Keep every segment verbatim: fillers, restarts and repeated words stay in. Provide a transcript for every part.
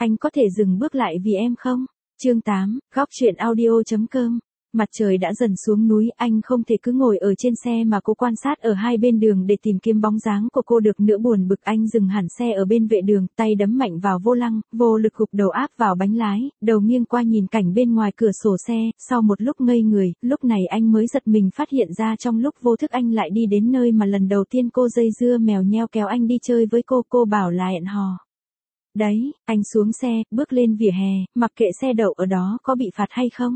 Anh có thể dừng bước lại vì em không? Chương tám, góc truyện audio chấm com. Mặt trời đã dần xuống núi, anh không thể cứ ngồi ở trên xe mà cô quan sát ở hai bên đường để tìm kiếm bóng dáng của cô được nữa. Buồn bực, anh dừng hẳn xe ở bên vệ đường, tay đấm mạnh vào vô lăng, vô lực gục đầu áp vào bánh lái, đầu nghiêng qua nhìn cảnh bên ngoài cửa sổ xe. Sau một lúc ngây người, lúc này anh mới giật mình phát hiện ra trong lúc vô thức anh lại đi đến nơi mà lần đầu tiên cô dây dưa mèo nheo kéo anh đi chơi với cô. Cô bảo là hẹn hò. Đấy, anh xuống xe, bước lên vỉa hè, mặc kệ xe đậu ở đó có bị phạt hay không.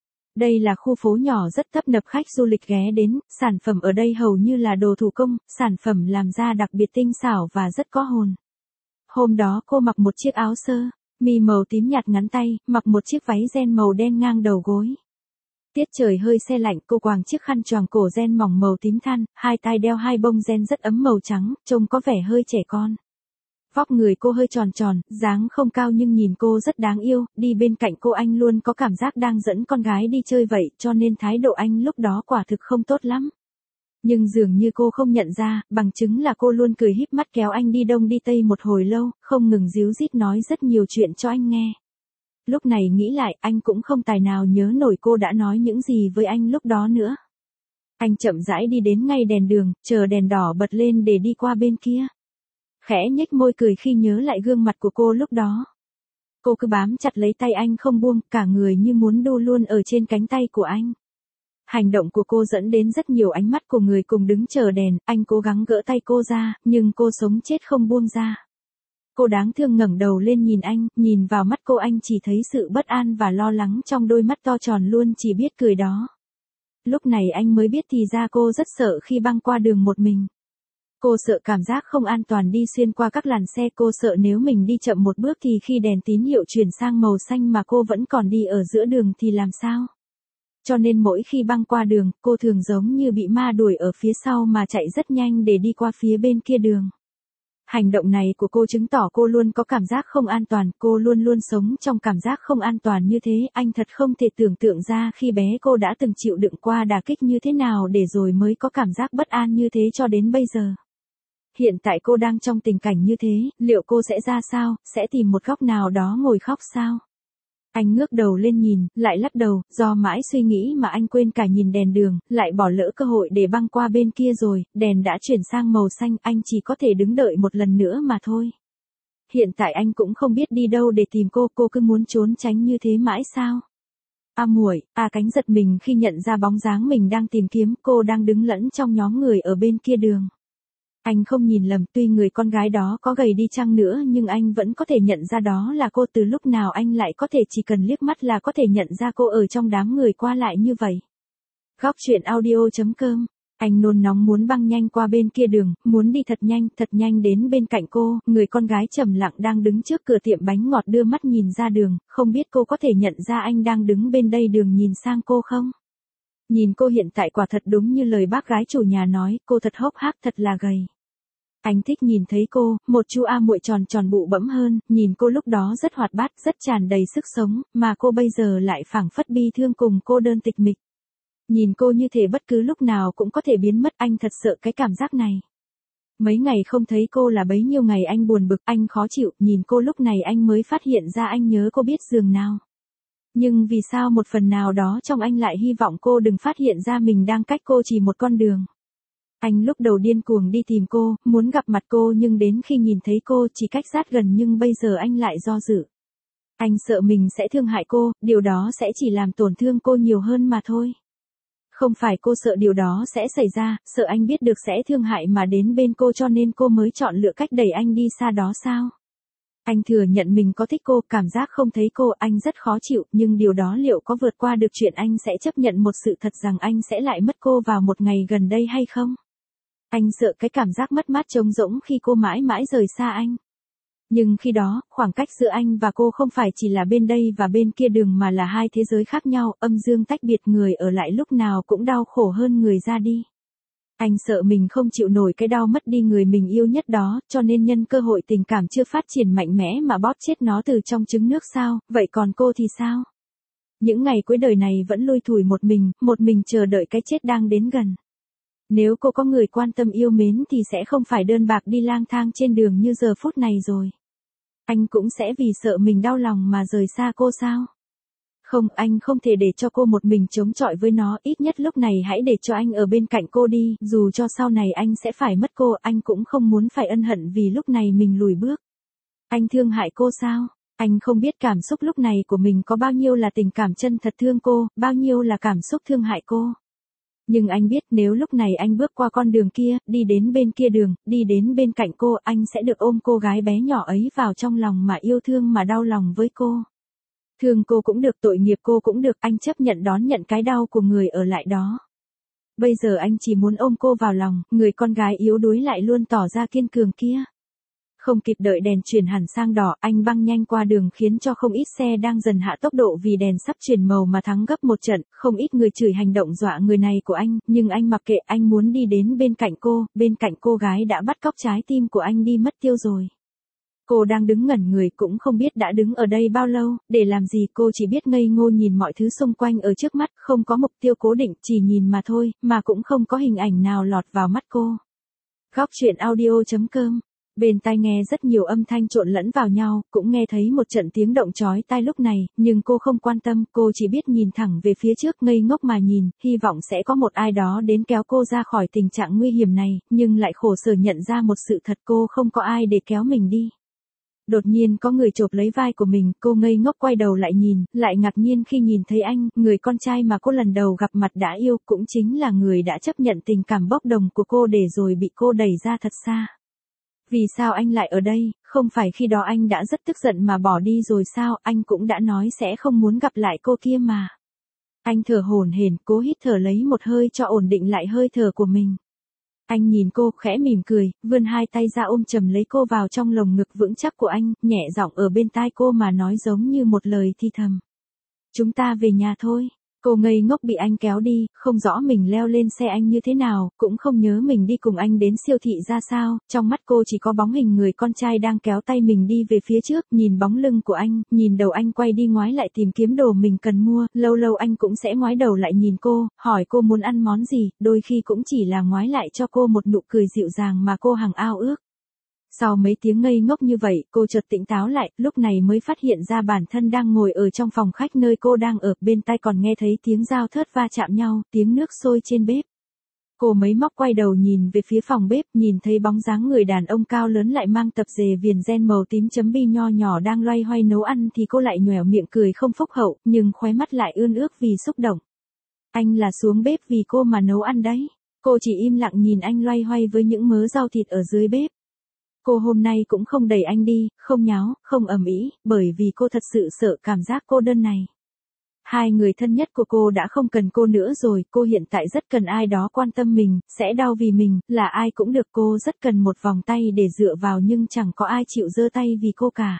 Đây là khu phố nhỏ rất tấp nập khách du lịch ghé đến, sản phẩm ở đây hầu như là đồ thủ công, sản phẩm làm ra đặc biệt tinh xảo và rất có hồn. Hôm đó cô mặc một chiếc áo sơ mi màu tím nhạt ngắn tay, mặc một chiếc váy ren màu đen ngang đầu gối. Tiết trời hơi se lạnh, cô quàng chiếc khăn choàng cổ ren mỏng màu tím than, hai tai đeo hai bông ren rất ấm màu trắng, trông có vẻ hơi trẻ con. Vóc người cô hơi tròn tròn, dáng không cao nhưng nhìn cô rất đáng yêu, đi bên cạnh cô anh luôn có cảm giác đang dẫn con gái đi chơi vậy, cho nên thái độ anh lúc đó quả thực không tốt lắm. Nhưng dường như cô không nhận ra, bằng chứng là cô luôn cười híp mắt kéo anh đi đông đi tây một hồi lâu, không ngừng díu dít nói rất nhiều chuyện cho anh nghe. Lúc này nghĩ lại, anh cũng không tài nào nhớ nổi cô đã nói những gì với anh lúc đó nữa. Anh chậm rãi đi đến ngay đèn đường, chờ đèn đỏ bật lên để đi qua bên kia. Khẽ nhếch môi cười khi nhớ lại gương mặt của cô lúc đó. Cô cứ bám chặt lấy tay anh không buông, cả người như muốn đu luôn ở trên cánh tay của anh. Hành động của cô dẫn đến rất nhiều ánh mắt của người cùng đứng chờ đèn, anh cố gắng gỡ tay cô ra, nhưng cô sống chết không buông ra. Cô đáng thương ngẩng đầu lên nhìn anh, nhìn vào mắt cô anh chỉ thấy sự bất an và lo lắng trong đôi mắt to tròn luôn chỉ biết cười đó. Lúc này anh mới biết thì ra cô rất sợ khi băng qua đường một mình. Cô sợ cảm giác không an toàn đi xuyên qua các làn xe, cô sợ nếu mình đi chậm một bước thì khi đèn tín hiệu chuyển sang màu xanh mà cô vẫn còn đi ở giữa đường thì làm sao? Cho nên mỗi khi băng qua đường, cô thường giống như bị ma đuổi ở phía sau mà chạy rất nhanh để đi qua phía bên kia đường. Hành động này của cô chứng tỏ cô luôn có cảm giác không an toàn, cô luôn luôn sống trong cảm giác không an toàn như thế. Anh thật không thể tưởng tượng ra khi bé cô đã từng chịu đựng qua đả kích như thế nào để rồi mới có cảm giác bất an như thế cho đến bây giờ. Hiện tại cô đang trong tình cảnh như thế, liệu cô sẽ ra sao, sẽ tìm một góc nào đó ngồi khóc sao? Anh ngước đầu lên nhìn, lại lắc đầu, do mãi suy nghĩ mà anh quên cả nhìn đèn đường, lại bỏ lỡ cơ hội để băng qua bên kia rồi, đèn đã chuyển sang màu xanh, anh chỉ có thể đứng đợi một lần nữa mà thôi. Hiện tại anh cũng không biết đi đâu để tìm cô, cô cứ muốn trốn tránh như thế mãi sao? A muội, A Cánh giật mình khi nhận ra bóng dáng mình đang tìm kiếm, cô đang đứng lẫn trong nhóm người ở bên kia đường. Anh không nhìn lầm, tuy người con gái đó có gầy đi chăng nữa nhưng anh vẫn có thể nhận ra đó là cô. Từ lúc nào anh lại có thể chỉ cần liếc mắt là có thể nhận ra cô ở trong đám người qua lại như vậy. Góc truyện audio chấm com. Anh nôn nóng muốn băng nhanh qua bên kia đường, muốn đi thật nhanh, thật nhanh đến bên cạnh cô. Người con gái trầm lặng đang đứng trước cửa tiệm bánh ngọt đưa mắt nhìn ra đường, không biết cô có thể nhận ra anh đang đứng bên đây đường nhìn sang cô không? Nhìn cô hiện tại quả thật đúng như lời bác gái chủ nhà nói, cô thật hốc hác, thật là gầy. Anh thích nhìn thấy cô, một chú A muội tròn tròn bụ bẫm hơn, nhìn cô lúc đó rất hoạt bát, rất tràn đầy sức sống, mà cô bây giờ lại phảng phất bi thương cùng cô đơn tịch mịch. Nhìn cô như thể bất cứ lúc nào cũng có thể biến mất, anh thật sợ cái cảm giác này. Mấy ngày không thấy cô là bấy nhiêu ngày anh buồn bực, anh khó chịu, nhìn cô lúc này anh mới phát hiện ra anh nhớ cô biết giường nào. Nhưng vì sao một phần nào đó trong anh lại hy vọng cô đừng phát hiện ra mình đang cách cô chỉ một con đường. Anh lúc đầu điên cuồng đi tìm cô, muốn gặp mặt cô nhưng đến khi nhìn thấy cô chỉ cách sát gần nhưng bây giờ anh lại do dự. Anh sợ mình sẽ thương hại cô, điều đó sẽ chỉ làm tổn thương cô nhiều hơn mà thôi. Không phải cô sợ điều đó sẽ xảy ra, sợ anh biết được sẽ thương hại mà đến bên cô cho nên cô mới chọn lựa cách đẩy anh đi xa đó sao? Anh thừa nhận mình có thích cô, cảm giác không thấy cô, anh rất khó chịu, nhưng điều đó liệu có vượt qua được chuyện anh sẽ chấp nhận một sự thật rằng anh sẽ lại mất cô vào một ngày gần đây hay không? Anh sợ cái cảm giác mất mát trống rỗng khi cô mãi mãi rời xa anh. Nhưng khi đó, khoảng cách giữa anh và cô không phải chỉ là bên đây và bên kia đường mà là hai thế giới khác nhau, âm dương tách biệt, người ở lại lúc nào cũng đau khổ hơn người ra đi. Anh sợ mình không chịu nổi cái đau mất đi người mình yêu nhất đó, cho nên nhân cơ hội tình cảm chưa phát triển mạnh mẽ mà bóp chết nó từ trong trứng nước sao, vậy còn cô thì sao? Những ngày cuối đời này vẫn lủi thủi một mình, một mình chờ đợi cái chết đang đến gần. Nếu cô có người quan tâm yêu mến thì sẽ không phải đơn bạc đi lang thang trên đường như giờ phút này rồi. Anh cũng sẽ vì sợ mình đau lòng mà rời xa cô sao? Không, anh không thể để cho cô một mình chống chọi với nó, ít nhất lúc này hãy để cho anh ở bên cạnh cô đi, dù cho sau này anh sẽ phải mất cô, anh cũng không muốn phải ân hận vì lúc này mình lùi bước. Anh thương hại cô sao? Anh không biết cảm xúc lúc này của mình có bao nhiêu là tình cảm chân thật thương cô, bao nhiêu là cảm xúc thương hại cô. Nhưng anh biết nếu lúc này anh bước qua con đường kia, đi đến bên kia đường, đi đến bên cạnh cô, anh sẽ được ôm cô gái bé nhỏ ấy vào trong lòng mà yêu thương mà đau lòng với cô. Thương cô cũng được, tội nghiệp cô cũng được, anh chấp nhận đón nhận cái đau của người ở lại đó. Bây giờ anh chỉ muốn ôm cô vào lòng, người con gái yếu đuối lại luôn tỏ ra kiên cường kia. Không kịp đợi đèn chuyển hẳn sang đỏ, anh băng nhanh qua đường khiến cho không ít xe đang dần hạ tốc độ vì đèn sắp chuyển màu mà thắng gấp một trận, không ít người chửi hành động dọa người này của anh, nhưng anh mặc kệ, anh muốn đi đến bên cạnh cô, bên cạnh cô gái đã bắt cóc trái tim của anh đi mất tiêu rồi. Cô đang đứng ngẩn người cũng không biết đã đứng ở đây bao lâu, để làm gì, cô chỉ biết ngây ngô nhìn mọi thứ xung quanh ở trước mắt, không có mục tiêu cố định, chỉ nhìn mà thôi, mà cũng không có hình ảnh nào lọt vào mắt cô. Góc truyện audio chấm com. Bên tai nghe rất nhiều âm thanh trộn lẫn vào nhau, cũng nghe thấy một trận tiếng động chói tai lúc này, nhưng cô không quan tâm, cô chỉ biết nhìn thẳng về phía trước ngây ngốc mà nhìn, hy vọng sẽ có một ai đó đến kéo cô ra khỏi tình trạng nguy hiểm này, nhưng lại khổ sở nhận ra một sự thật, cô không có ai để kéo mình đi. Đột nhiên có người chộp lấy vai của mình, cô ngây ngốc quay đầu lại nhìn, lại ngạc nhiên khi nhìn thấy anh, người con trai mà cô lần đầu gặp mặt đã yêu, cũng chính là người đã chấp nhận tình cảm bốc đồng của cô để rồi bị cô đẩy ra thật xa. Vì sao anh lại ở đây, không phải khi đó anh đã rất tức giận mà bỏ đi rồi sao, anh cũng đã nói sẽ không muốn gặp lại cô kia mà. Anh thở hổn hển, cố hít thở lấy một hơi cho ổn định lại hơi thở của mình. Anh nhìn cô, khẽ mỉm cười, vươn hai tay ra ôm chầm lấy cô vào trong lồng ngực vững chắc của anh, nhẹ giọng ở bên tai cô mà nói giống như một lời thi thầm. Chúng ta về nhà thôi. Cô ngây ngốc bị anh kéo đi, không rõ mình leo lên xe anh như thế nào, cũng không nhớ mình đi cùng anh đến siêu thị ra sao, trong mắt cô chỉ có bóng hình người con trai đang kéo tay mình đi về phía trước, nhìn bóng lưng của anh, nhìn đầu anh quay đi ngoái lại tìm kiếm đồ mình cần mua, lâu lâu anh cũng sẽ ngoái đầu lại nhìn cô, hỏi cô muốn ăn món gì, đôi khi cũng chỉ là ngoái lại cho cô một nụ cười dịu dàng mà cô hằng ao ước. Sau mấy tiếng ngây ngốc như vậy, cô chợt tỉnh táo lại, lúc này mới phát hiện ra bản thân đang ngồi ở trong phòng khách nơi cô đang ở, bên tai còn nghe thấy tiếng dao thớt va chạm nhau, tiếng nước sôi trên bếp. Cô mấy móc quay đầu nhìn về phía phòng bếp, nhìn thấy bóng dáng người đàn ông cao lớn lại mang tập dề viền ren màu tím chấm bi nho nhỏ đang loay hoay nấu ăn thì cô lại nhoẻo miệng cười không phúc hậu, nhưng khóe mắt lại ươn ước vì xúc động. Anh là xuống bếp vì cô mà nấu ăn đấy. Cô chỉ im lặng nhìn anh loay hoay với những mớ rau thịt ở dưới bếp. Cô hôm nay cũng không đẩy anh đi, không nháo, không ầm ĩ, bởi vì cô thật sự sợ cảm giác cô đơn này. Hai người thân nhất của cô đã không cần cô nữa rồi, cô hiện tại rất cần ai đó quan tâm mình, sẽ đau vì mình, là ai cũng được, cô rất cần một vòng tay để dựa vào nhưng chẳng có ai chịu giơ tay vì cô cả.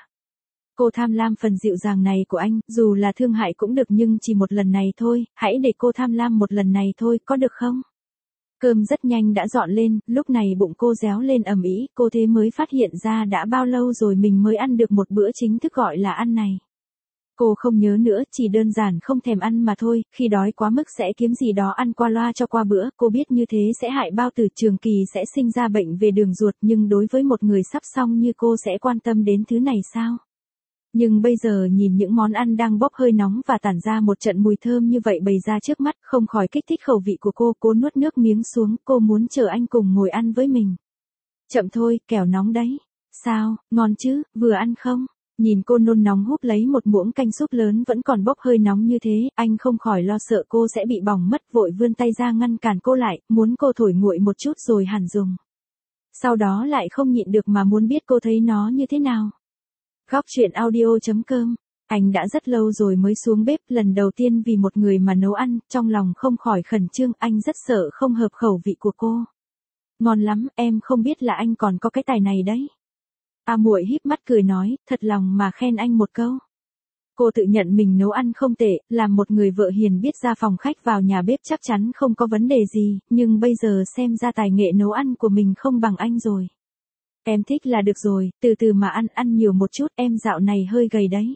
Cô tham lam phần dịu dàng này của anh, dù là thương hại cũng được nhưng chỉ một lần này thôi, hãy để cô tham lam một lần này thôi, có được không? Cơm rất nhanh đã dọn lên, lúc này bụng cô réo lên ầm ĩ, cô thế mới phát hiện ra đã bao lâu rồi mình mới ăn được một bữa chính thức gọi là ăn này. Cô không nhớ nữa, chỉ đơn giản không thèm ăn mà thôi, khi đói quá mức sẽ kiếm gì đó ăn qua loa cho qua bữa, cô biết như thế sẽ hại bao tử, trường kỳ sẽ sinh ra bệnh về đường ruột, nhưng đối với một người sắp xong như cô sẽ quan tâm đến thứ này sao? Nhưng bây giờ nhìn những món ăn đang bốc hơi nóng và tản ra một trận mùi thơm như vậy bày ra trước mắt, không khỏi kích thích khẩu vị của cô, cô nuốt nước miếng xuống, cô muốn chờ anh cùng ngồi ăn với mình. Chậm thôi, kẻo nóng đấy. Sao, ngon chứ, vừa ăn không? Nhìn cô nôn nóng húp lấy một muỗng canh súp lớn vẫn còn bốc hơi nóng như thế, anh không khỏi lo sợ cô sẽ bị bỏng mất, vội vươn tay ra ngăn cản cô lại, muốn cô thổi nguội một chút rồi hẳn dùng. Sau đó lại không nhịn được mà muốn biết cô thấy nó như thế nào. Góc truyện audio chấm com. Anh đã rất lâu rồi mới xuống bếp, lần đầu tiên vì một người mà nấu ăn, trong lòng không khỏi khẩn trương, anh rất sợ không hợp khẩu vị của cô. Ngon lắm, em không biết là anh còn có cái tài này đấy. A muội híp mắt cười nói, thật lòng mà khen anh một câu. Cô tự nhận mình nấu ăn không tệ, làm một người vợ hiền biết ra phòng khách vào nhà bếp chắc chắn không có vấn đề gì, nhưng bây giờ xem ra tài nghệ nấu ăn của mình không bằng anh rồi. Em thích là được rồi, từ từ mà ăn, ăn nhiều một chút, em dạo này hơi gầy đấy.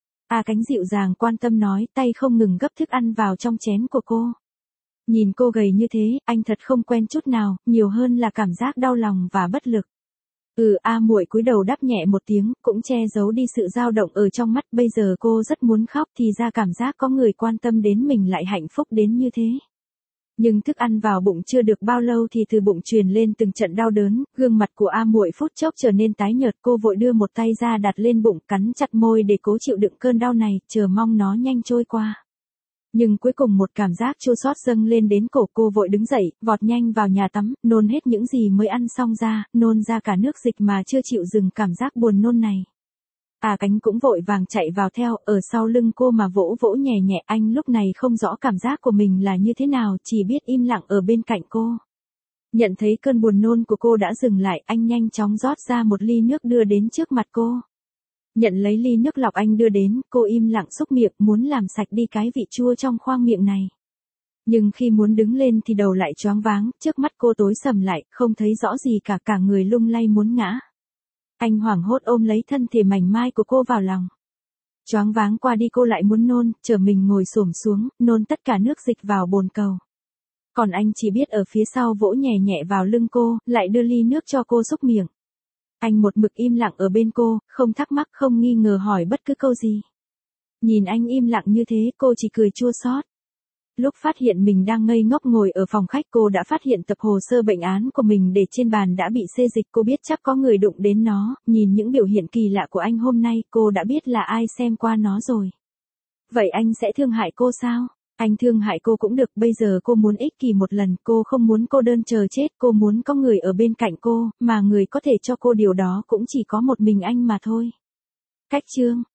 A Cánh dịu dàng quan tâm nói, tay không ngừng gấp thức ăn vào trong chén của cô. Nhìn cô gầy như thế, anh thật không quen chút nào, nhiều hơn là cảm giác đau lòng và bất lực. Ừ, A Muội cúi đầu đáp nhẹ một tiếng, cũng che giấu đi sự dao động ở trong mắt, bây giờ cô rất muốn khóc, thì ra cảm giác có người quan tâm đến mình lại hạnh phúc đến như thế. Nhưng thức ăn vào bụng chưa được bao lâu thì từ bụng truyền lên từng trận đau đớn, gương mặt của A Muội phút chốc trở nên tái nhợt, cô vội đưa một tay ra đặt lên bụng, cắn chặt môi để cố chịu đựng cơn đau này, chờ mong nó nhanh trôi qua. Nhưng cuối cùng một cảm giác chua xót dâng lên đến cổ, cô vội đứng dậy, vọt nhanh vào nhà tắm, nôn hết những gì mới ăn xong ra, nôn ra cả nước dịch mà chưa chịu dừng cảm giác buồn nôn này. À Cánh cũng vội vàng chạy vào theo, ở sau lưng cô mà vỗ vỗ nhẹ nhẹ, anh lúc này không rõ cảm giác của mình là như thế nào, chỉ biết im lặng ở bên cạnh cô. Nhận thấy cơn buồn nôn của cô đã dừng lại, anh nhanh chóng rót ra một ly nước đưa đến trước mặt cô. Nhận lấy ly nước lọc anh đưa đến, cô im lặng xúc miệng, muốn làm sạch đi cái vị chua trong khoang miệng này. Nhưng khi muốn đứng lên thì đầu lại choáng váng, trước mắt cô tối sầm lại, không thấy rõ gì cả, cả người lung lay muốn ngã. Anh hoảng hốt ôm lấy thân thể mảnh mai của cô vào lòng. Choáng váng qua đi cô lại muốn nôn, chờ mình ngồi xổm xuống, nôn tất cả nước dịch vào bồn cầu. Còn anh chỉ biết ở phía sau vỗ nhẹ nhẹ vào lưng cô, lại đưa ly nước cho cô xúc miệng. Anh một mực im lặng ở bên cô, không thắc mắc không nghi ngờ hỏi bất cứ câu gì. Nhìn anh im lặng như thế cô chỉ cười chua xót. Lúc phát hiện mình đang ngây ngốc ngồi ở phòng khách, cô đã phát hiện tập hồ sơ bệnh án của mình để trên bàn đã bị xê dịch, cô biết chắc có người đụng đến nó, nhìn những biểu hiện kỳ lạ của anh hôm nay cô đã biết là ai xem qua nó rồi. Vậy anh sẽ thương hại cô sao? Anh thương hại cô cũng được, bây giờ cô muốn ích kỷ một lần, cô không muốn cô đơn chờ chết, cô muốn có người ở bên cạnh cô, mà người có thể cho cô điều đó cũng chỉ có một mình anh mà thôi. Cách chương